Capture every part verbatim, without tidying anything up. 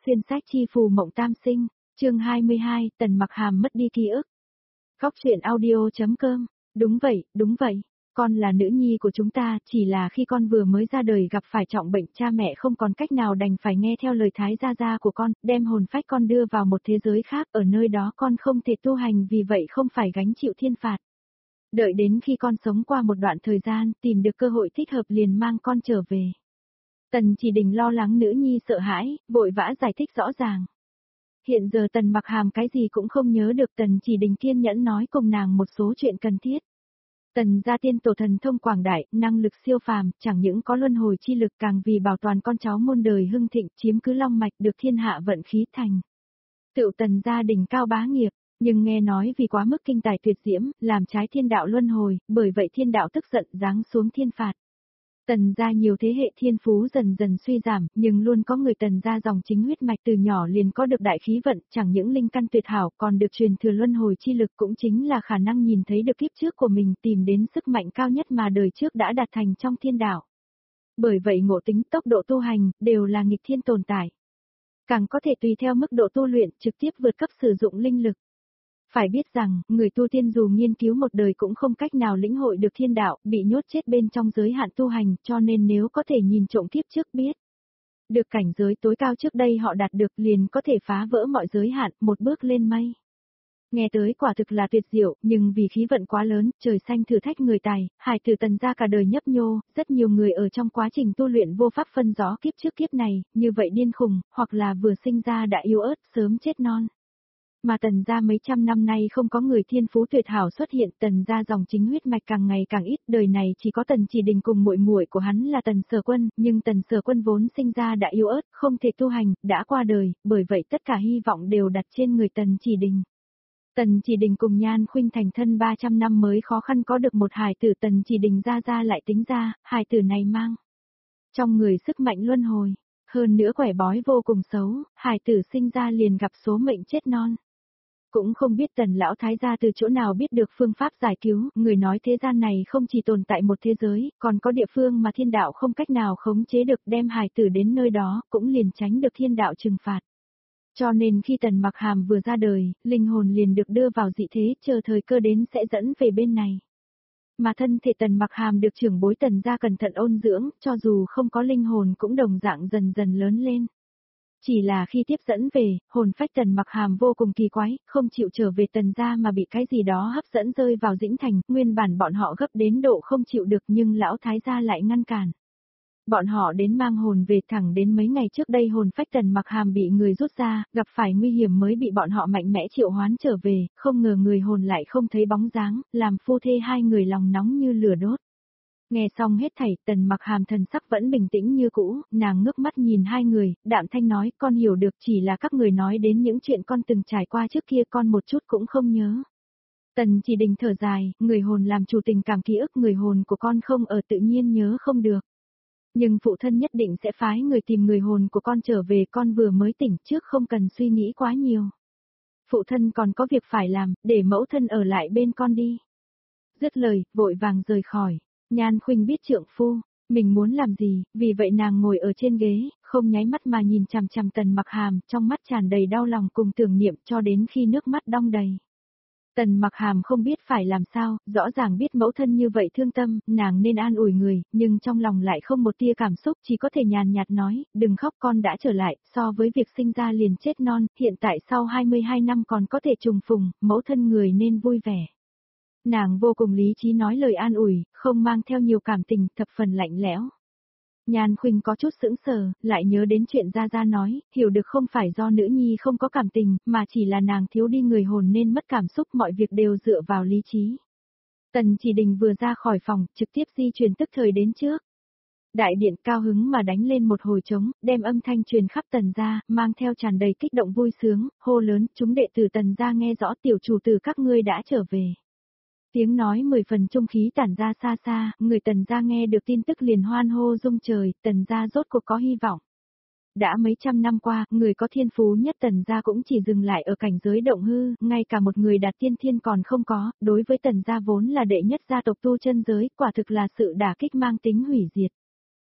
xuyên sách chi phù mộng tam sinh, chương hai mươi hai, Tần Mặc Hàm mất đi ký ức. Góc truyện audio chấm com, đúng vậy, đúng vậy, con là nữ nhi của chúng ta, chỉ là khi con vừa mới ra đời gặp phải trọng bệnh, cha mẹ không còn cách nào đành phải nghe theo lời thái gia gia của con, đem hồn phách con đưa vào một thế giới khác, ở nơi đó con không thể tu hành, vì vậy không phải gánh chịu thiên phạt. Đợi đến khi con sống qua một đoạn thời gian, tìm được cơ hội thích hợp liền mang con trở về. Tần Chỉ Đình lo lắng nữ nhi sợ hãi, vội vã giải thích rõ ràng. Hiện giờ Tần Mặc Hàm cái gì cũng không nhớ được, Tần Chỉ Đình kiên nhẫn nói cùng nàng một số chuyện cần thiết. Tần gia tiên tổ thần thông quảng đại, năng lực siêu phàm, chẳng những có luân hồi chi lực, càng vì bảo toàn con cháu muôn đời hưng thịnh, chiếm cứ long mạch được thiên hạ vận khí thành. Tựu Tần gia đỉnh cao bá nghiệp, nhưng nghe nói vì quá mức kinh tài tuyệt diễm, làm trái thiên đạo luân hồi, bởi vậy thiên đạo tức giận giáng xuống thiên phạt. Tần gia nhiều thế hệ thiên phú dần dần suy giảm, nhưng luôn có người Tần gia dòng chính huyết mạch từ nhỏ liền có được đại khí vận, chẳng những linh căn tuyệt hảo còn được truyền thừa luân hồi chi lực, cũng chính là khả năng nhìn thấy được kiếp trước của mình, tìm đến sức mạnh cao nhất mà đời trước đã đạt thành trong thiên đạo. Bởi vậy ngộ tính, tốc độ tu hành, đều là nghịch thiên tồn tại. Càng có thể tùy theo mức độ tu luyện, trực tiếp vượt cấp sử dụng linh lực. Phải biết rằng, người tu tiên dù nghiên cứu một đời cũng không cách nào lĩnh hội được thiên đạo, bị nhốt chết bên trong giới hạn tu hành, cho nên nếu có thể nhìn trộm kiếp trước biết được cảnh giới tối cao trước đây họ đạt được, liền có thể phá vỡ mọi giới hạn, một bước lên mây. Nghe tới quả thực là tuyệt diệu, nhưng vì khí vận quá lớn, trời xanh thử thách người tài, hải tử Tần gia cả đời nhấp nhô, rất nhiều người ở trong quá trình tu luyện vô pháp phân rõ kiếp trước kiếp này, như vậy điên khùng, hoặc là vừa sinh ra đã yếu ớt, sớm chết non. Mà Tần gia mấy trăm năm nay không có người thiên phú tuyệt hảo xuất hiện, Tần gia dòng chính huyết mạch càng ngày càng ít, đời này chỉ có Tần Chỉ Đình cùng muội muội của hắn là Tần Sở Quân, nhưng Tần Sở Quân vốn sinh ra đã yếu ớt, không thể tu hành, đã qua đời, bởi vậy tất cả hy vọng đều đặt trên người Tần Chỉ Đình. Tần Chỉ Đình cùng Nhan Khuynh thành thân ba trăm năm mới khó khăn có được một hài tử, Tần Chỉ Đình ra ra lại tính ra, hài tử này mang trong người sức mạnh luân hồi, hơn nữa quẻ bói vô cùng xấu, hài tử sinh ra liền gặp số mệnh chết non. Cũng không biết Tần lão thái gia từ chỗ nào biết được phương pháp giải cứu, người nói thế gian này không chỉ tồn tại một thế giới, còn có địa phương mà thiên đạo không cách nào khống chế được, đem hài tử đến nơi đó, cũng liền tránh được thiên đạo trừng phạt. Cho nên khi Tần Mặc Hàm vừa ra đời, linh hồn liền được đưa vào dị thế, chờ thời cơ đến sẽ dẫn về bên này. Mà thân thể Tần Mặc Hàm được trưởng bối Tần gia cẩn thận ôn dưỡng, cho dù không có linh hồn cũng đồng dạng dần dần lớn lên. Chỉ là khi tiếp dẫn về, hồn phách Tần Mặc Hàm vô cùng kỳ quái, không chịu trở về Tần gia mà bị cái gì đó hấp dẫn rơi vào Dĩnh Thành, nguyên bản bọn họ gấp đến độ không chịu được nhưng lão thái gia lại ngăn cản. Bọn họ đến mang hồn về, thẳng đến mấy ngày trước đây hồn phách Tần Mặc Hàm bị người rút ra, gặp phải nguy hiểm mới bị bọn họ mạnh mẽ triệu hoán trở về, không ngờ người hồn lại không thấy bóng dáng, làm phu thê hai người lòng nóng như lửa đốt. Nghe xong hết thảy, Tần Mặc Hàm thần sắc vẫn bình tĩnh như cũ, nàng ngước mắt nhìn hai người, đạm thanh nói, con hiểu được, chỉ là các người nói đến những chuyện con từng trải qua trước kia con một chút cũng không nhớ. Tần Chỉ Đình thở dài, người hồn làm chủ tình cảm ký ức, người hồn của con không ở tự nhiên nhớ không được. Nhưng phụ thân nhất định sẽ phái người tìm người hồn của con trở về, con vừa mới tỉnh trước không cần suy nghĩ quá nhiều. Phụ thân còn có việc phải làm, để mẫu thân ở lại bên con đi. Dứt lời, vội vàng rời khỏi. Nhan Khuynh biết trượng phu, mình muốn làm gì, vì vậy nàng ngồi ở trên ghế, không nháy mắt mà nhìn chằm chằm Tần Mặc Hàm, trong mắt tràn đầy đau lòng cùng tưởng niệm cho đến khi nước mắt đong đầy. Tần Mặc Hàm không biết phải làm sao, rõ ràng biết mẫu thân như vậy thương tâm, nàng nên an ủi người, nhưng trong lòng lại không một tia cảm xúc, chỉ có thể nhàn nhạt nói, đừng khóc, con đã trở lại, so với việc sinh ra liền chết non, hiện tại sau hai mươi hai năm còn có thể trùng phùng, mẫu thân người nên vui vẻ. Nàng vô cùng lý trí nói lời an ủi, không mang theo nhiều cảm tình, thập phần lạnh lẽo. Nhan Khuynh có chút sững sờ, lại nhớ đến chuyện Gia Gia nói, hiểu được không phải do nữ nhi không có cảm tình, mà chỉ là nàng thiếu đi người hồn nên mất cảm xúc, mọi việc đều dựa vào lý trí. Tần Chỉ Đình vừa ra khỏi phòng, trực tiếp di chuyển tức thời đến trước. Đại điện cao hứng mà đánh lên một hồi trống, đem âm thanh truyền khắp Tần gia, mang theo tràn đầy kích động vui sướng, hô lớn, chúng đệ tử Tần gia nghe rõ, tiểu chủ tử các ngươi đã trở về. Tiếng nói mười phần trung khí tản ra xa xa, người Tần gia nghe được tin tức liền hoan hô rung trời, Tần gia rốt cuộc có hy vọng. Đã mấy trăm năm qua, người có thiên phú nhất Tần gia cũng chỉ dừng lại ở cảnh giới động hư, ngay cả một người đạt tiên thiên còn không có, đối với Tần gia vốn là đệ nhất gia tộc tu chân giới, quả thực là sự đả kích mang tính hủy diệt.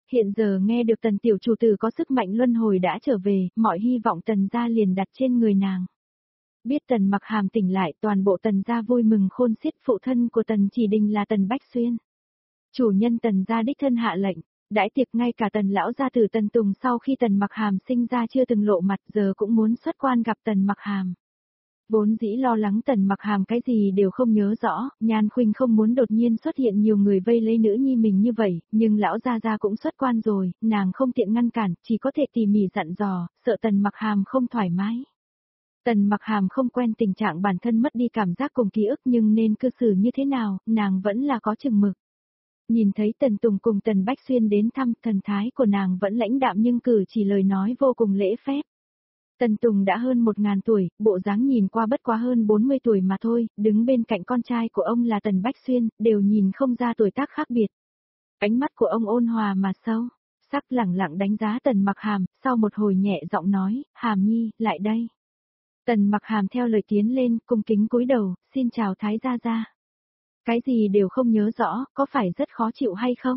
Hiện giờ nghe được tần tiểu chủ tử có sức mạnh luân hồi đã trở về, mọi hy vọng tần gia liền đặt trên người nàng. Biết tần mặc hàm tỉnh lại, toàn bộ tần gia vui mừng khôn xiết, phụ thân của tần chỉ đình là tần Bách Xuyên. Chủ nhân tần gia đích thân hạ lệnh, đãi tiệc ngay cả tần lão gia tử tần Tùng sau khi tần mặc hàm sinh ra chưa từng lộ mặt giờ cũng muốn xuất quan gặp tần mặc hàm. Vốn dĩ lo lắng tần mặc hàm cái gì đều không nhớ rõ, Nhan Khuynh không muốn đột nhiên xuất hiện nhiều người vây lấy nữ nhi mình như vậy, nhưng lão gia gia cũng xuất quan rồi, nàng không tiện ngăn cản, chỉ có thể tỉ mỉ dặn dò, sợ tần mặc hàm không thoải mái. Tần mặc hàm không quen tình trạng bản thân mất đi cảm giác cùng ký ức nhưng nên cư xử như thế nào, nàng vẫn là có chừng mực. Nhìn thấy Tần Tùng cùng Tần Bách Xuyên đến thăm, thần thái của nàng vẫn lãnh đạm nhưng cử chỉ lời nói vô cùng lễ phép. Tần Tùng đã hơn một ngàn tuổi, bộ dáng nhìn qua bất quá hơn bốn mươi tuổi mà thôi, đứng bên cạnh con trai của ông là Tần Bách Xuyên, đều nhìn không ra tuổi tác khác biệt. Ánh mắt của ông ôn hòa mà sâu, sắc lẳng lặng đánh giá Tần Mặc Hàm, sau một hồi nhẹ giọng nói, Hàm Nhi, lại đây. Tần Mặc Hàm theo lời tiến lên, cung kính cúi đầu, xin chào Thái gia gia. Cái gì đều không nhớ rõ, có phải rất khó chịu hay không?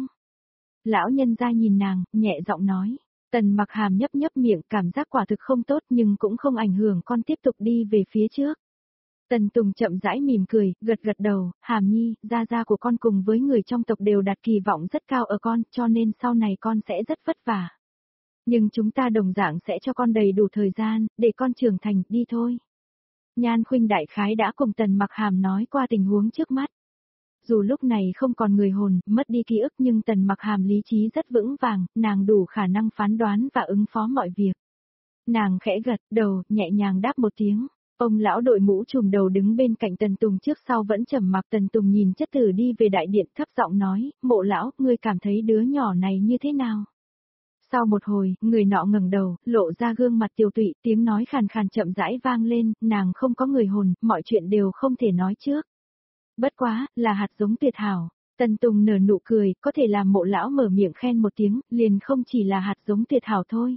Lão nhân gia nhìn nàng, nhẹ giọng nói. Tần Mặc Hàm nhấp nhấp miệng, cảm giác quả thực không tốt nhưng cũng không ảnh hưởng con tiếp tục đi về phía trước. Tần Tùng chậm rãi mỉm cười, gật gật đầu, Hàm Nhi, gia gia của con cùng với người trong tộc đều đặt kỳ vọng rất cao ở con, cho nên sau này con sẽ rất vất vả. Nhưng chúng ta đồng dạng sẽ cho con đầy đủ thời gian, để con trưởng thành, đi thôi. Nhan Khuynh đại khái đã cùng Tần Mặc Hàm nói qua tình huống trước mắt. Dù lúc này không còn người hồn, mất đi ký ức nhưng Tần Mặc Hàm lý trí rất vững vàng, nàng đủ khả năng phán đoán và ứng phó mọi việc. Nàng khẽ gật đầu, nhẹ nhàng đáp một tiếng. Ông lão đội mũ trùm đầu đứng bên cạnh Tần Tùng trước sau vẫn trầm mặc. Tần Tùng nhìn chất tử đi về đại điện thấp giọng nói, Mộ lão, ngươi cảm thấy đứa nhỏ này như thế nào? Sau một hồi, người nọ ngẩng đầu, lộ ra gương mặt tiều tụy, tiếng nói khàn khàn chậm rãi vang lên, nàng không có người hồn, mọi chuyện đều không thể nói trước. Bất quá, là hạt giống tuyệt hảo. Tần Tùng nở nụ cười, có thể làm Mộ lão mở miệng khen một tiếng, liền không chỉ là hạt giống tuyệt hảo thôi.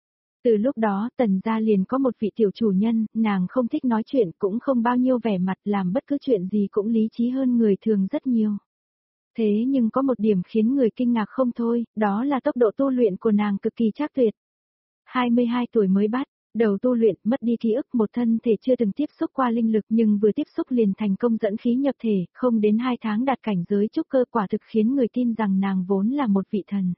Từ lúc đó, Tần gia liền có một vị tiểu chủ nhân, nàng không thích nói chuyện, cũng không bao nhiêu vẻ mặt, làm bất cứ chuyện gì cũng lý trí hơn người thường rất nhiều. Thế nhưng có một điểm khiến người kinh ngạc không thôi, đó là tốc độ tu luyện của nàng cực kỳ trác tuyệt. hai mươi hai tuổi mới bắt đầu tu luyện, mất đi ký ức, một thân thể chưa từng tiếp xúc qua linh lực nhưng vừa tiếp xúc liền thành công dẫn khí nhập thể, không đến hai tháng đạt cảnh giới trúc cơ, quả thực khiến người tin rằng nàng vốn là một vị thần.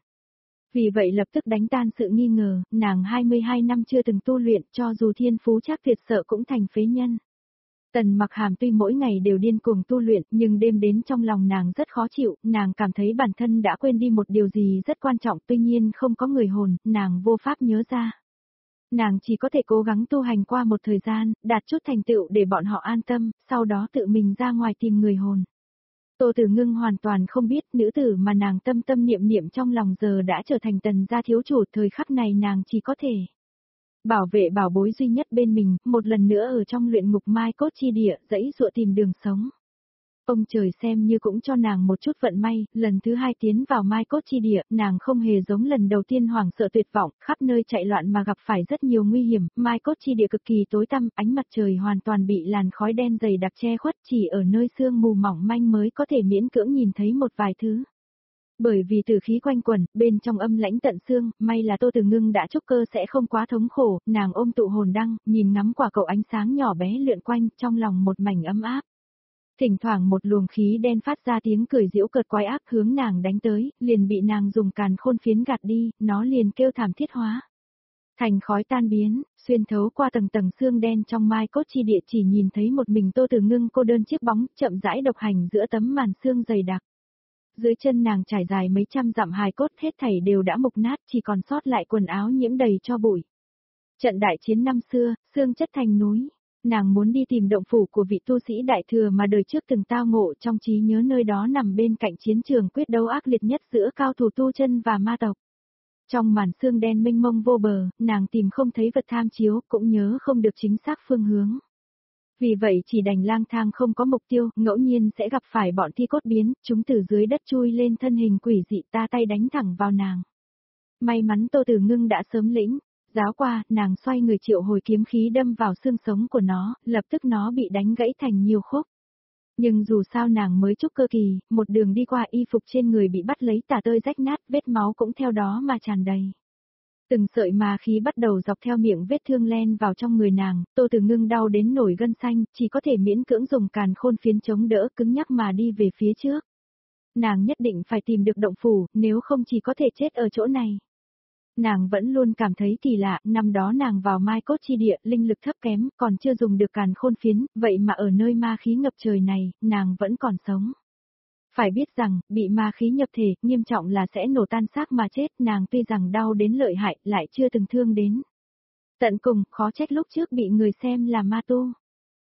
Vì vậy lập tức đánh tan sự nghi ngờ, nàng hai mươi hai năm chưa từng tu luyện, cho dù thiên phú trác tuyệt sợ cũng thành phế nhân. Tần Mặc Hàm tuy mỗi ngày đều điên cuồng tu luyện, nhưng đêm đến trong lòng nàng rất khó chịu, nàng cảm thấy bản thân đã quên đi một điều gì rất quan trọng, tuy nhiên không có người hồn, nàng vô pháp nhớ ra. Nàng chỉ có thể cố gắng tu hành qua một thời gian, đạt chút thành tựu để bọn họ an tâm, sau đó tự mình ra ngoài tìm người hồn. Tô Tử Ngưng hoàn toàn không biết nữ tử mà nàng tâm tâm niệm niệm trong lòng giờ đã trở thành Tần gia thiếu chủ, thời khắc này nàng chỉ có thể bảo vệ bảo bối duy nhất bên mình, một lần nữa ở trong luyện ngục mai cốt chi địa, dãy dụa tìm đường sống. Ông trời xem như cũng cho nàng một chút vận may, lần thứ hai tiến vào mai cốt chi địa, nàng không hề giống lần đầu tiên hoảng sợ tuyệt vọng, khắp nơi chạy loạn mà gặp phải rất nhiều nguy hiểm, mai cốt chi địa cực kỳ tối tăm, ánh mặt trời hoàn toàn bị làn khói đen dày đặc che khuất, chỉ ở nơi sương mù mỏng manh mới có thể miễn cưỡng nhìn thấy một vài thứ. Bởi vì tử khí quanh quẩn, bên trong âm lãnh tận xương, may là Tô Tử Ngưng đã trúc cơ sẽ không quá thống khổ, nàng ôm tụ hồn đăng, nhìn ngắm quả cầu ánh sáng nhỏ bé lượn quanh, trong lòng một mảnh ấm áp. Thỉnh thoảng một luồng khí đen phát ra tiếng cười giễu cợt quái ác hướng nàng đánh tới, liền bị nàng dùng càn khôn phiến gạt đi, nó liền kêu thảm thiết hóa. Thành khói tan biến, xuyên thấu qua tầng tầng xương đen trong mai cốt chi địa, chỉ nhìn thấy một mình Tô Tử Ngưng cô đơn chiếc bóng, chậm rãi độc hành giữa tấm màn xương dày đặc. Dưới chân nàng trải dài mấy trăm dặm hài cốt, hết thảy đều đã mục nát, chỉ còn sót lại quần áo nhiễm đầy cho bụi. Trận đại chiến năm xưa, xương chất thành núi. Nàng muốn đi tìm động phủ của vị tu sĩ đại thừa mà đời trước từng tao ngộ, trong trí nhớ nơi đó nằm bên cạnh chiến trường quyết đấu ác liệt nhất giữa cao thủ tu chân và ma tộc. Trong màn xương đen mênh mông vô bờ, nàng tìm không thấy vật tham chiếu, cũng nhớ không được chính xác phương hướng. Vì vậy chỉ đành lang thang không có mục tiêu, ngẫu nhiên sẽ gặp phải bọn thi cốt biến, chúng từ dưới đất chui lên thân hình quỷ dị, ta tay đánh thẳng vào nàng. May mắn Tô Tử Ngưng đã sớm lĩnh giáo qua, nàng xoay người triệu hồi kiếm khí đâm vào xương sống của nó, lập tức nó bị đánh gãy thành nhiều khúc. Nhưng dù sao nàng mới trúc cơ kỳ, một đường đi qua y phục trên người bị bắt lấy tả tơi rách nát, vết máu cũng theo đó mà tràn đầy. Từng sợi ma khí bắt đầu dọc theo miệng vết thương len vào trong người nàng, Tô Từ Ngưng đau đến nổi gân xanh, chỉ có thể miễn cưỡng dùng càn khôn phiến chống đỡ cứng nhắc mà đi về phía trước. Nàng nhất định phải tìm được động phủ, nếu không chỉ có thể chết ở chỗ này. Nàng vẫn luôn cảm thấy kỳ lạ, năm đó nàng vào Mai Cốt chi địa, linh lực thấp kém, còn chưa dùng được càn khôn phiến, vậy mà ở nơi ma khí ngập trời này, nàng vẫn còn sống. Phải biết rằng, bị ma khí nhập thể, nghiêm trọng là sẽ nổ tan xác mà chết, nàng tuy rằng đau đến lợi hại, lại chưa từng thương đến. Tận cùng, khó trách lúc trước bị người xem là ma tu.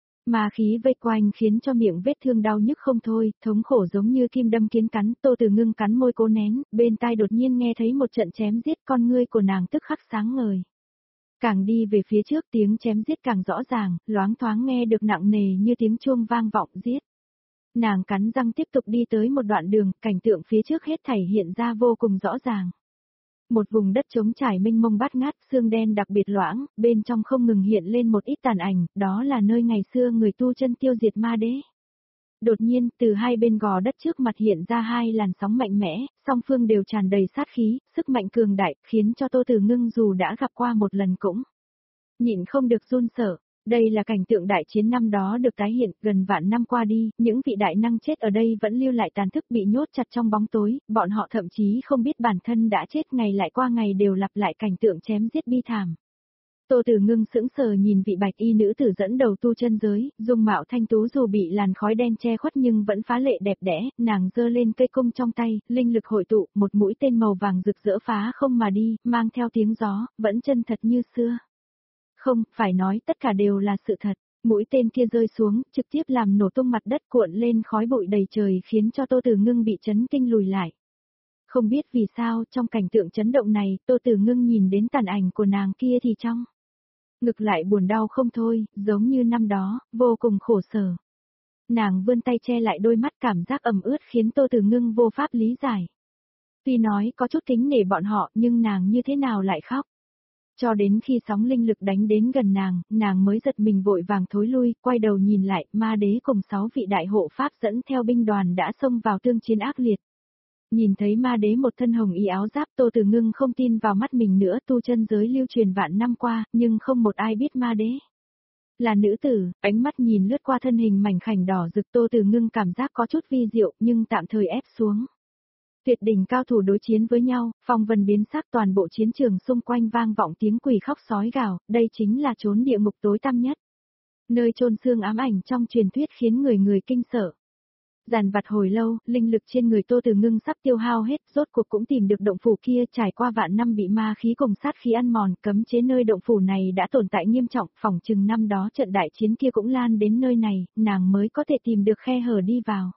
Ma khí vây quanh khiến cho miệng vết thương đau nhức không thôi, thống khổ giống như kim đâm kiến cắn, Tô Từ Ngưng cắn môi cố nén, bên tai đột nhiên nghe thấy một trận chém giết, con ngươi của nàng tức khắc sáng ngời. Càng đi về phía trước tiếng chém giết càng rõ ràng, loáng thoáng nghe được nặng nề như tiếng chuông vang vọng giết. Nàng cắn răng tiếp tục đi tới một đoạn đường, cảnh tượng phía trước hết thảy hiện ra vô cùng rõ ràng. Một vùng đất trống trải mênh mông bát ngát, xương đen đặc biệt loãng, bên trong không ngừng hiện lên một ít tàn ảnh, đó là nơi ngày xưa người tu chân tiêu diệt ma đế. Đột nhiên, từ hai bên gò đất trước mặt hiện ra hai làn sóng mạnh mẽ, song phương đều tràn đầy sát khí, sức mạnh cường đại, khiến cho Tô Từ Ngưng dù đã gặp qua một lần cũng nhịn không được run sợ. Đây là cảnh tượng đại chiến năm đó được tái hiện, gần vạn năm qua đi, những vị đại năng chết ở đây vẫn lưu lại tàn thức bị nhốt chặt trong bóng tối, bọn họ thậm chí không biết bản thân đã chết, ngày lại qua ngày đều lặp lại cảnh tượng chém giết bi thảm. Tô Từ Ngưng sững sờ nhìn vị bạch y nữ tử dẫn đầu tu chân giới, dung mạo thanh tú dù bị làn khói đen che khuất nhưng vẫn phá lệ đẹp đẽ, nàng giơ lên cây cung trong tay, linh lực hội tụ, một mũi tên màu vàng rực rỡ phá không mà đi, mang theo tiếng gió, vẫn chân thật như xưa. Không, phải nói tất cả đều là sự thật. Mũi tên kia rơi xuống, trực tiếp làm nổ tung mặt đất cuộn lên khói bụi đầy trời khiến cho Tô Từ Ngưng bị chấn kinh lùi lại. Không biết vì sao, trong cảnh tượng chấn động này, Tô Từ Ngưng nhìn đến tàn ảnh của nàng kia thì trong ngực lại buồn đau không thôi, giống như năm đó, vô cùng khổ sở. Nàng vươn tay che lại đôi mắt, cảm giác ẩm ướt khiến Tô Từ Ngưng vô pháp lý giải. Tuy nói có chút kính nể bọn họ, nhưng nàng như thế nào lại khóc. Cho đến khi sóng linh lực đánh đến gần nàng, nàng mới giật mình vội vàng thối lui, quay đầu nhìn lại, ma đế cùng sáu vị đại hộ pháp dẫn theo binh đoàn đã xông vào tương chiến ác liệt. Nhìn thấy ma đế một thân hồng y áo giáp, Tô Từ Ngưng không tin vào mắt mình nữa, tu chân giới lưu truyền vạn năm qua, nhưng không một ai biết ma đế là nữ tử, ánh mắt nhìn lướt qua thân hình mảnh khảnh đỏ rực, Tô Từ Ngưng cảm giác có chút vi diệu, nhưng tạm thời ép xuống. Tuyệt đỉnh cao thủ đối chiến với nhau, phong vân biến sắc, toàn bộ chiến trường xung quanh vang vọng tiếng quỷ khóc sói gào, đây chính là chốn địa ngục tối tăm nhất. Nơi chôn xương ám ảnh trong truyền thuyết khiến người người kinh sợ. Dàn vặt hồi lâu, linh lực trên người Tô Từ Ngưng sắp tiêu hao hết, rốt cuộc cũng tìm được động phủ kia, trải qua vạn năm bị ma khí cùng sát khí ăn mòn, cấm chế nơi động phủ này đã tồn tại nghiêm trọng, phỏng chừng năm đó trận đại chiến kia cũng lan đến nơi này, nàng mới có thể tìm được khe hở đi vào.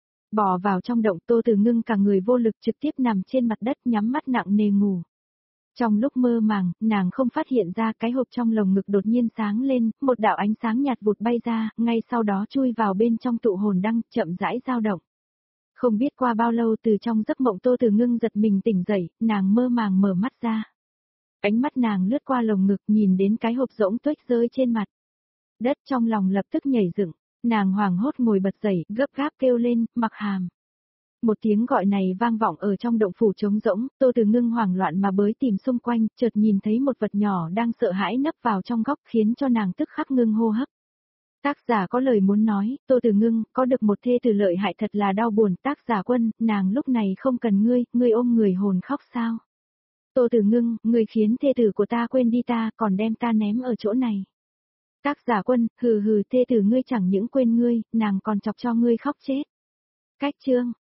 Bỏ vào trong động, Tô Từ Ngưng cả người vô lực trực tiếp nằm trên mặt đất nhắm mắt nặng nề ngủ. Trong lúc mơ màng, nàng không phát hiện ra cái hộp trong lồng ngực đột nhiên sáng lên, một đạo ánh sáng nhạt vụt bay ra, ngay sau đó chui vào bên trong tụ hồn đăng, chậm rãi dao động. Không biết qua bao lâu từ trong giấc mộng Tô Từ Ngưng giật mình tỉnh dậy, nàng mơ màng mở mắt ra. Ánh mắt nàng lướt qua lồng ngực nhìn đến cái hộp rỗng tuếch rơi trên mặt. Đất trong lòng lập tức nhảy dựng. Nàng hoảng hốt ngồi bật dậy, gấp gáp kêu lên, Mặc Hàm. Một tiếng gọi này vang vọng ở trong động phủ trống rỗng, Tô Từ Ngưng hoảng loạn mà bới tìm xung quanh, chợt nhìn thấy một vật nhỏ đang sợ hãi nấp vào trong góc khiến cho nàng tức khắc ngưng hô hấp. Tác giả có lời muốn nói, Tô Từ Ngưng, có được một thê tử lợi hại thật là đau buồn, tác giả Quân, nàng lúc này không cần ngươi, ngươi ôm người hồn khóc sao? Tô Từ Ngưng, ngươi khiến thê tử của ta quên đi ta, còn đem ta ném ở chỗ này. Tác giả Quân, hừ hừ, thê tử ngươi chẳng những quên ngươi, nàng còn chọc cho ngươi khóc chết. Cách chương